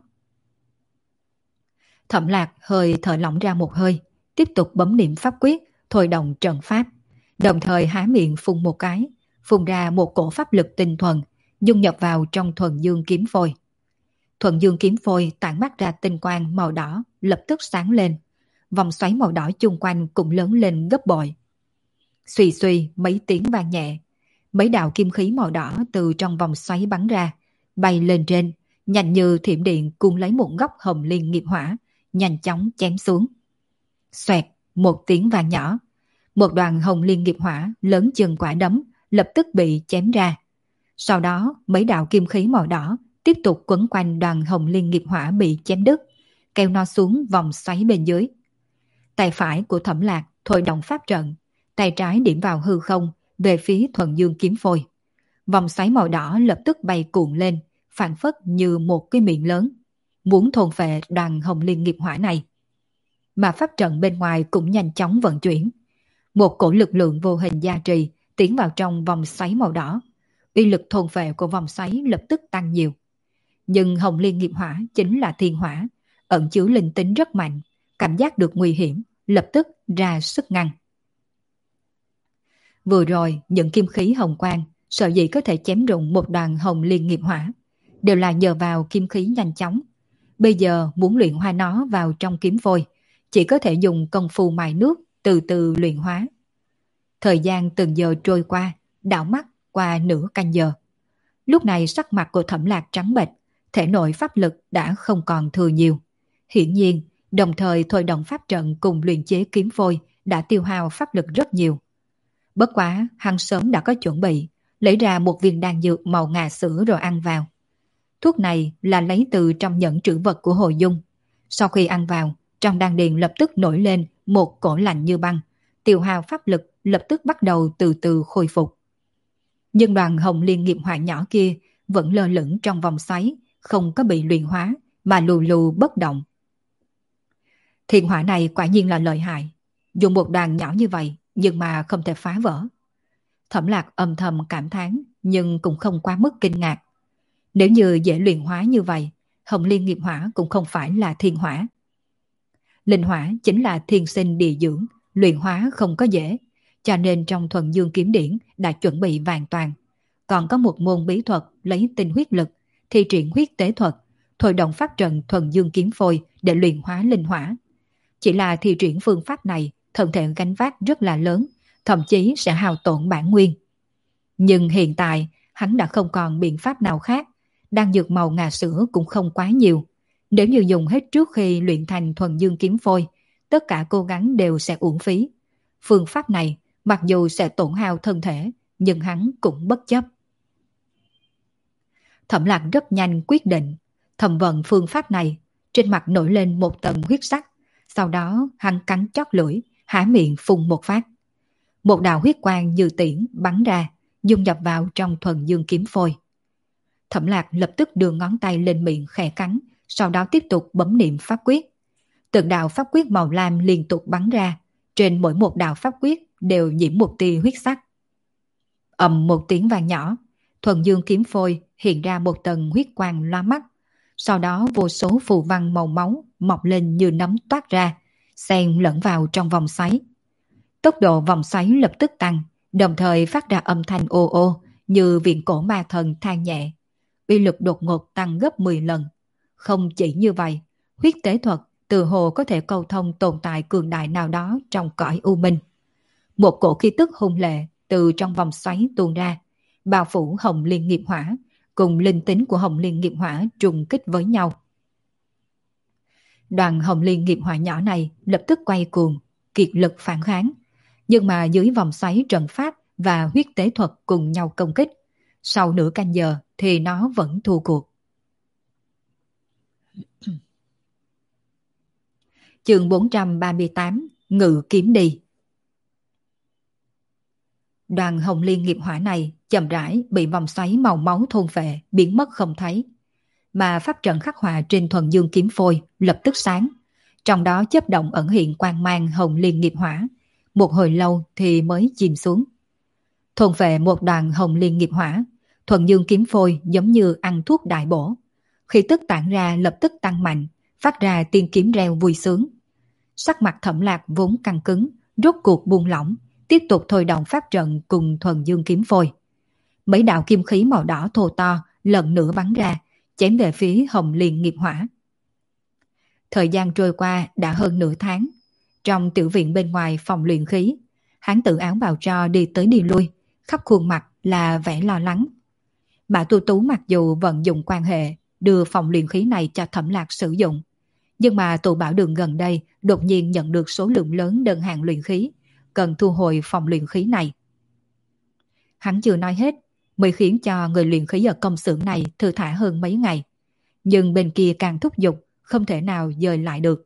Thẩm Lạc hơi thở lỏng ra một hơi, tiếp tục bấm niệm pháp quyết, thôi động trận pháp, đồng thời há miệng phun một cái, phun ra một cổ pháp lực tinh thuần, dung nhập vào trong thuần dương kiếm phôi. Thuần dương kiếm phôi tản mát ra tinh quang màu đỏ, lập tức sáng lên. Vòng xoáy màu đỏ chung quanh cũng lớn lên gấp bội. Xuy xuy mấy tiếng vang nhẹ, mấy đạo kim khí màu đỏ từ trong vòng xoáy bắn ra, bay lên trên, nhanh như thiểm điện cuốn lấy một góc hồng liên nghiệp hỏa, nhanh chóng chém xuống. Xoẹt, một tiếng vang nhỏ, một đoàn hồng liên nghiệp hỏa lớn chừng quả đấm lập tức bị chém ra. Sau đó, mấy đạo kim khí màu đỏ tiếp tục quấn quanh đoàn hồng liên nghiệp hỏa bị chém đứt, kéo nó xuống vòng xoáy bên dưới. Tay phải của Thẩm Lạc thôi động pháp trận, tay trái điểm vào hư không về phía thuần dương kiếm phôi. Vòng xoáy màu đỏ lập tức bay cuộn lên, phảng phất như một cái miệng lớn, muốn thôn phệ đoàn hồng liên nghiệp hỏa này. Mà pháp trận bên ngoài cũng nhanh chóng vận chuyển. Một cổ lực lượng vô hình gia trì tiến vào trong vòng xoáy màu đỏ. Uy lực thôn phệ của vòng xoáy lập tức tăng nhiều. Nhưng hồng liên nghiệp hỏa chính là thiên hỏa, ẩn chứa linh tính rất mạnh, cảm giác được nguy hiểm, lập tức ra sức ngăn. Vừa rồi, những kim khí hồng quang, sợ gì có thể chém rụng một đoàn hồng liên nghiệp hỏa, đều là nhờ vào kim khí nhanh chóng. Bây giờ muốn luyện hóa nó vào trong kiếm phôi, chỉ có thể dùng công phu mài nước, từ từ luyện hóa. Thời gian từng giờ trôi qua, đảo mắt qua nửa canh giờ. Lúc này sắc mặt của Thẩm Lạc trắng bệch, thể nội pháp lực đã không còn thừa nhiều. Hiển nhiên, đồng thời thôi động pháp trận cùng luyện chế kiếm phôi đã tiêu hao pháp lực rất nhiều. Bất quá, hắn sớm đã có chuẩn bị, lấy ra một viên đan dược màu ngà sữa rồi ăn vào. Thuốc này là lấy từ trong nhẫn trữ vật của Hồ Dung. Sau khi ăn vào, trong đan điền lập tức nổi lên một cổ lạnh như băng, tiêu hao pháp lực lập tức bắt đầu từ từ khôi phục. Nhưng đoàn hồng liên nghiệp hỏa nhỏ kia vẫn lơ lửng trong vòng xoáy, không có bị luyện hóa, mà lù lù bất động. Thiên hỏa này quả nhiên là lợi hại, dùng một đoàn nhỏ như vậy nhưng mà không thể phá vỡ. Thẩm Lạc âm thầm cảm thán, nhưng cũng không quá mức kinh ngạc. Nếu như dễ luyện hóa như vậy, hồng liên nghiệp hỏa cũng không phải là thiên hỏa. Linh hỏa chính là thiên sinh địa dưỡng, luyện hóa không có dễ, cho nên trong thuần dương kiếm điển đã chuẩn bị vàng toàn. Còn có một môn bí thuật lấy tinh huyết lực, thi triển huyết tế thuật, thôi động pháp trận thuần dương kiếm phôi để luyện hóa linh hỏa. Chỉ là thi triển phương pháp này, thân thể gánh vác rất là lớn, thậm chí sẽ hao tổn bản nguyên. Nhưng hiện tại, hắn đã không còn biện pháp nào khác, đan dược màu ngà sữa cũng không quá nhiều. Nếu như dùng hết trước khi luyện thành thuần dương kiếm phôi, tất cả cố gắng đều sẽ uổng phí. Phương pháp này, mặc dù sẽ tổn hao thân thể, nhưng hắn cũng bất chấp. Thẩm Lạc rất nhanh quyết định, thẩm vận phương pháp này, trên mặt nổi lên một tầng huyết sắc. Sau đó hắn cắn chót lưỡi, há miệng phun một phát. Một đạo huyết quang như tiễn bắn ra, dung nhập vào trong thuần dương kiếm phôi. Thẩm Lạc lập tức đưa ngón tay lên miệng khẽ cắn, sau đó tiếp tục bấm niệm pháp quyết. Từng đạo pháp quyết màu lam liên tục bắn ra, trên mỗi một đạo pháp quyết đều nhiễm một tia huyết sắc. Ầm một tiếng vang nhỏ, thuần dương kiếm phôi hiện ra một tầng huyết quang lóa mắt. Sau đó vô số phù văn màu máu mọc lên như nấm toát ra, xen lẫn vào trong vòng xoáy. Tốc độ vòng xoáy lập tức tăng, đồng thời phát ra âm thanh ô ô như viện cổ ma thần than nhẹ. Uy lực đột ngột tăng gấp 10 lần. Không chỉ như vậy, huyết tế thuật từ hồ có thể câu thông tồn tại cường đại nào đó trong cõi u minh. Một cổ khí tức hung lệ từ trong vòng xoáy tuôn ra, bao phủ Hồng Liên nghiệp hỏa, cùng linh tính của Hồng Liên nghiệp hỏa trùng kích với nhau. Đoàn Hồng Liên nghiệp hỏa nhỏ này lập tức quay cuồng, kiệt lực phản kháng, nhưng mà dưới vòng xoáy trận pháp và huyết tế thuật cùng nhau công kích. Sau nửa canh giờ thì nó vẫn thua cuộc. Chương 438, Ngự kiếm đi. Đoàn Hồng Liên nghiệp hỏa này chậm rãi bị vòng xoáy màu máu thôn phệ, biến mất không thấy. Mà pháp trận khắc họa trên thuần dương kiếm phôi lập tức sáng, trong đó chớp động ẩn hiện quang mang Hồng Liên nghiệp hỏa, một hồi lâu thì mới chìm xuống. Thôn phệ một đoàn Hồng Liên nghiệp hỏa, thuần dương kiếm phôi giống như ăn thuốc đại bổ. Khi tức tản ra lập tức tăng mạnh, phát ra tiên kiếm reo vui sướng. Sắc mặt Thẩm Lạc vốn căng cứng, rốt cuộc buông lỏng, tiếp tục thôi động pháp trận cùng thuần dương kiếm phôi. Mấy đạo kim khí màu đỏ thô to lần nữa bắn ra, chém về phía Hồng Liên nghiệp hỏa. Thời gian trôi qua đã hơn nửa tháng. Trong tiểu viện bên ngoài phòng luyện khí, hán tử áo bào tro đi tới đi lui, khắp khuôn mặt là vẻ lo lắng. Mã Tu Tú mặc dù vận dụng quan hệ đưa phòng luyện khí này cho Thẩm Lạc sử dụng, nhưng mà tụ bảo đường gần đây đột nhiên nhận được số lượng lớn đơn hàng luyện khí, cần thu hồi phòng luyện khí này. Hắn chưa nói hết, mới khiến cho người luyện khí ở công xưởng này thư thả hơn mấy ngày. Nhưng bên kia càng thúc giục, không thể nào dời lại được.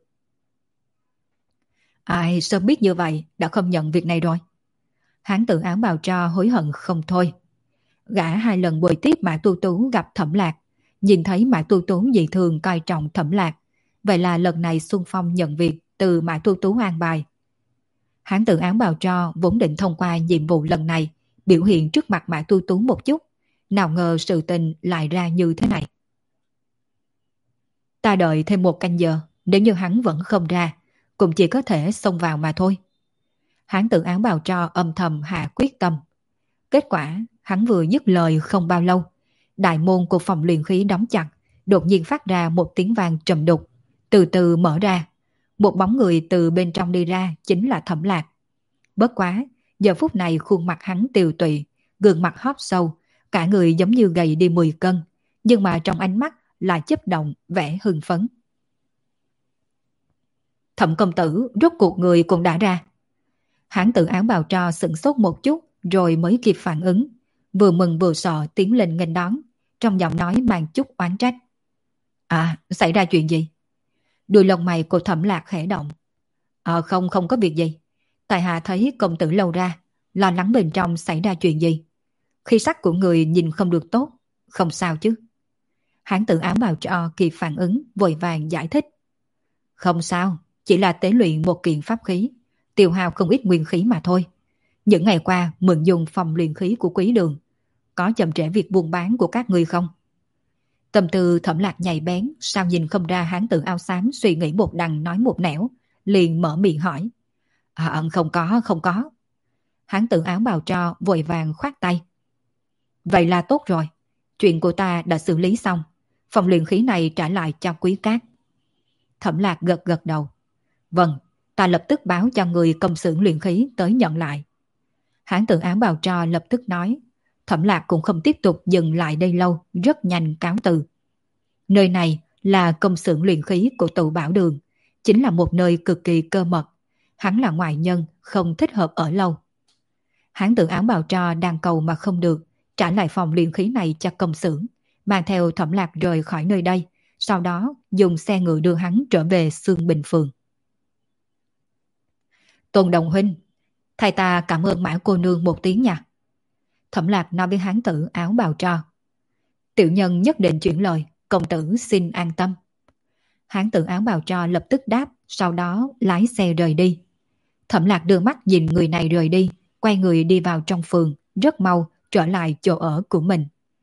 Ai sớm biết như vậy đã không nhận việc này rồi. Hán tử áo bào tro hối hận không thôi. Gã 2 lần buổi tiếp Mã Tu Tú gặp Thẩm Lạc, nhìn thấy Mã Tu Tú dị thường coi trọng Thẩm Lạc, vậy là lần này xung phong nhận việc từ Mã Tu Tú an bài. Hán tử áo bào tro vốn định thông qua nhiệm vụ lần này biểu hiện trước mặt Mã Tu Tú một chút, nào ngờ sự tình lại ra như thế này. Ta đợi thêm 1 canh giờ, nếu như hắn vẫn không ra, cũng chỉ có thể xông vào mà thôi. Hán tử áo bào tro âm thầm hạ quyết tâm. Kết quả, hắn vừa dứt lời không bao lâu, đại môn của phòng luyện khí đóng chặt, đột nhiên phát ra một tiếng vang trầm đục, từ từ mở ra. Một bóng người từ bên trong đi ra chính là Thẩm Lạc. Bất quá, giờ phút này khuôn mặt hắn tiều tụy, gương mặt hóp sâu, cả người giống như gầy đi 10 cân, nhưng mà trong ánh mắt là chớp động vẻ hưng phấn. Thẩm công tử, rốt cuộc người cũng đã ra. Hán tử áo bào tro sửng sốt một chút rồi mới kịp phản ứng, vừa mừng vừa sợ tiến lên nghênh đón, trong giọng nói mang chút oán trách. À, xảy ra chuyện gì? Đuôi lông mày của Thẩm Lạc khẽ động. Không có việc gì. Tại hạ thấy công tử lâu ra, lo lắng bên trong xảy ra chuyện gì. Khi sắc của người nhìn không được tốt, không sao chứ. Hán tử áo bào tro kịp phản ứng, vội vàng giải thích. Không sao, chỉ là tế luyện một kiện pháp khí, tiêu hao không ít nguyên khí mà thôi. Những ngày qua mượn dùng phòng luyện khí của Quý Đường, có chậm trễ việc buôn bán của các ngươi không? Tâm tư Thẩm Lạc nhạy bén, sao nhìn không ra hán tử áo xám suy nghĩ một đằng nói một nẻo, liền mở miệng hỏi. Không có. Hán tử áo bào tro vội vàng khoát tay. Vậy là tốt rồi, chuyện của ta đã xử lý xong, phòng luyện khí này trả lại cho Quý Cát. Thẩm Lạc gật gật đầu. Vâng, ta lập tức báo cho người công xưởng luyện khí tới nhận lại. Hán tử áo bào tro lập tức nói. Thẩm Lạc cũng không tiếp tục dừng lại đây lâu, rất nhanh cáo từ. Nơi này là công xưởng luyện khí của tụ bảo đường, chính là một nơi cực kỳ cơ mật. Hắn là ngoại nhân, không thích hợp ở lâu. Hán tử áo bào tro đang cầu mà không được, trả lại phòng luyện khí này cho công xưởng, mang theo Thẩm Lạc rời khỏi nơi đây, sau đó dùng xe ngựa đưa hắn trở về Xương Bình Phường. Tôn Đồng huynh, thầy ta cảm ơn Mã cô nương một tiếng nha. Thẩm Lạc nói với hán tử áo bào tro. Tiểu nhân nhất định chuyển lời, công tử xin an tâm. Hán tử áo bào tro lập tức đáp, sau đó lái xe rời đi. Thẩm Lạc đưa mắt nhìn người này rời đi, quay người đi vào trong phường, rất mau trở lại chỗ ở của mình.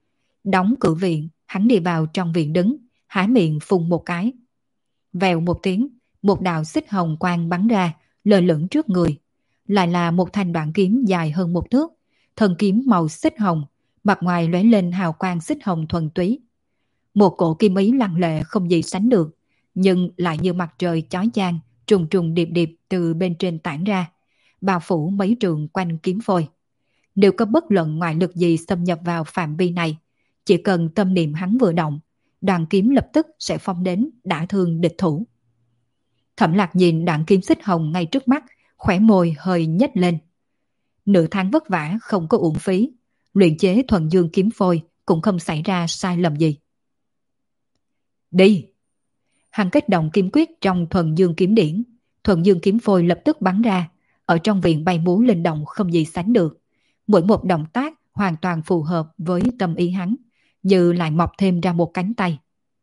Đóng cửa viện, hắn đi vào trong viện đứng, há miệng phun một cái. Vèo một tiếng, một đạo xích hồng quang bắn ra, lơ lửng trước người. Lại là một thanh đoạn kiếm dài hơn một thước, thân kiếm màu xích hồng, mặt ngoài lóe lên hào quang xích hồng thuần túy. Một cổ kim ý lăng lệ không gì sánh được, nhưng lại như mặt trời chói chang, trùng trùng điệp điệp từ bên trên tản ra, bao phủ mấy trường quanh kiếm phôi. Nếu có bất luận ngoại lực gì xâm nhập vào phạm vi này, chỉ cần tâm niệm hắn vừa động, đoàn kiếm lập tức sẽ phong đến đả thương địch thủ. Thẩm Lạc nhìn đoạn kiếm xích hồng ngay trước mắt, khỏe môi hơi nhếch lên. Nửa tháng vất vả không có uổng phí, luyện chế thuần dương kiếm phôi cũng không xảy ra sai lầm gì. Đi! Hắn kết động kiếm quyết trong thuần dương kiếm điển, thuần dương kiếm phôi lập tức bắn ra, ở trong viện bay múa linh động không gì sánh được. Mỗi một động tác hoàn toàn phù hợp với tâm ý hắn, như lại mọc thêm ra một cánh tay.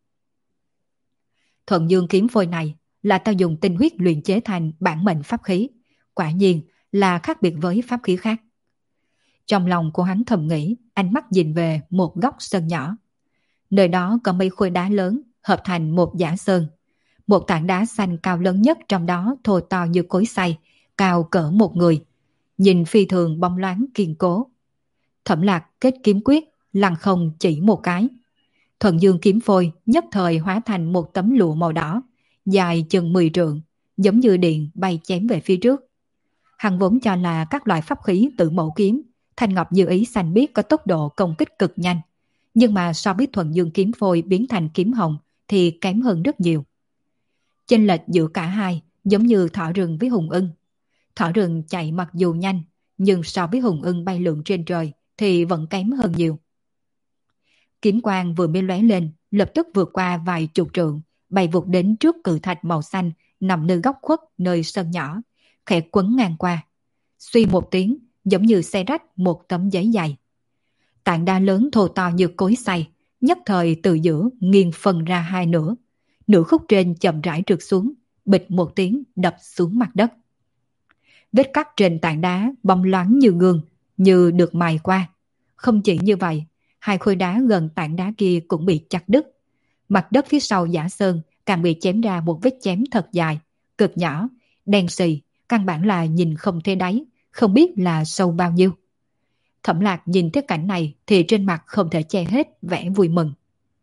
Thuần dương kiếm phôi này là ta dùng tinh huyết luyện chế thành bản mệnh pháp khí, quả nhiên là khác biệt với pháp khí khác. Trong lòng của hắn thầm nghĩ, ánh mắt nhìn về một góc sơn nhỏ. Nơi đó có mấy khối đá lớn hợp thành một giả sơn. Một tảng đá xanh cao lớn nhất trong đó thô to như cối xay, cao cỡ một người, nhìn phi thường bóng loáng kiên cố. Thẩm Lạc kết kiếm quyết, lăng không chỉ một cái. Thuần dương kiếm phôi nhất thời hóa thành một tấm lụa màu đỏ, dài chừng 10 trượng, giống như điện bay chém về phía trước. Hắn vốn cho là các loại pháp khí tự mẫu kiếm, thanh ngọc như ý xanh biếc có tốc độ công kích cực nhanh, nhưng mà so với thuần dương kiếm phôi biến thành kiếm hồng thì kém hơn rất nhiều. Chênh lệch giữa cả hai giống như thỏ rừng với hùng ưng. Thỏ rừng chạy mặc dù nhanh, nhưng so với hùng ưng bay lượn trên trời thì vẫn kém hơn nhiều. Kiếm quang vừa mới lóe lên, lập tức vượt qua vài chục trượng, bay vụt đến trước cự thạch màu xanh nằm nơi góc khuất nơi sân nhỏ, khẽ quấn ngang qua. Suy một tiếng, giống như xé rách một tấm giấy dày. Tảng đá lớn thô to như cối xay, nhất thời từ giữa nghiêng phân ra hai nửa. Nửa khúc trên chậm rãi trượt xuống, bịch một tiếng đập xuống mặt đất. Vết cắt trên tảng đá bóng loáng như gương, như được mài qua. Không chỉ như vậy, hai khối đá gần tảng đá kia cũng bị chặt đứt. Mặt đất phía sau giả sơn càng bị chém ra một vết chém thật dài, cực nhỏ, đen xì, căn bản là nhìn không thấy đáy, không biết là sâu bao nhiêu. Thẩm Lạc nhìn thấy cảnh này thì trên mặt không thể che hết vẻ vui mừng.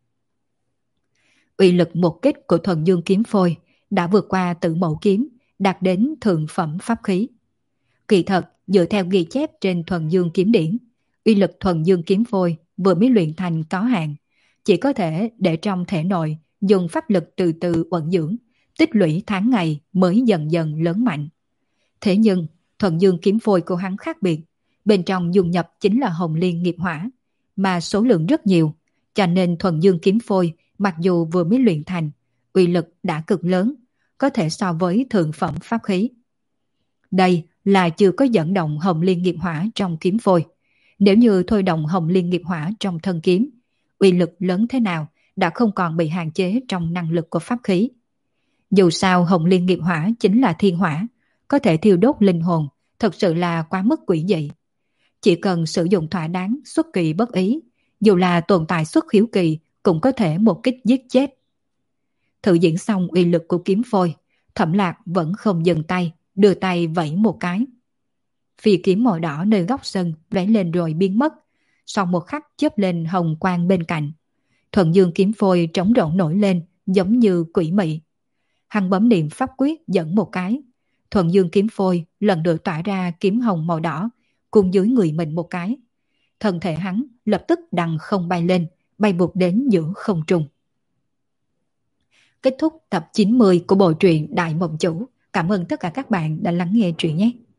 Uy lực một kích của thuần dương kiếm phôi đã vượt qua tử mẫu kiếm, đạt đến thượng phẩm pháp khí. Kỳ thật, dựa theo ghi chép trên thuần dương kiếm điển, uy lực thuần dương kiếm phôi vừa mới luyện thành có hạn, chỉ có thể để trong thể nội dùng pháp lực từ từ uẩn dưỡng, tích lũy tháng ngày mới dần dần lớn mạnh. Thế nhưng, thuần dương kiếm phôi của hắn khác biệt, bên trong dung nhập chính là hồng liên nghiệp hỏa, mà số lượng rất nhiều, cho nên thuần dương kiếm phôi mặc dù vừa mới luyện thành, uy lực đã cực lớn, có thể so với thượng phẩm pháp khí. Đây là chưa có dẫn động hồng liên nghiệp hỏa trong kiếm phôi. Nếu như thôi động hồng liên nghiệp hỏa trong thân kiếm, uy lực lớn thế nào đã không còn bị hạn chế trong năng lực của pháp khí. Dù sao hồng liên nghiệp hỏa chính là thiên hỏa, có thể thiêu đốt linh hồn, thật sự là quá mức quỷ dị. Chỉ cần sử dụng thỏa đáng, xuất kỳ bất ý, dù là tồn tại xuất khiếu kỳ cũng có thể một kích giết chết. Thử diễn xong uy lực của kiếm phôi, Thẩm Lạc vẫn không dừng tay, đưa tay vẫy một cái. Phi kiếm màu đỏ nơi góc sân lóe lên rồi biến mất, sau một khắc chớp lên hồng quang bên cạnh. Thuần dương kiếm phôi trống rỗng nổi lên, giống như quỷ mị. Hắn bấm niệm pháp quyết dẫn một cái. Thuần dương kiếm phôi lần nữa tỏa ra kiếm hồng màu đỏ, cùng dưới người mình một cái. Thân thể hắn lập tức đằng không bay lên, bay vụt đến giữa không trung. Kết thúc tập 90 của bộ truyện Đại Mộng Chủ. Cảm ơn tất cả các bạn đã lắng nghe truyện nhé.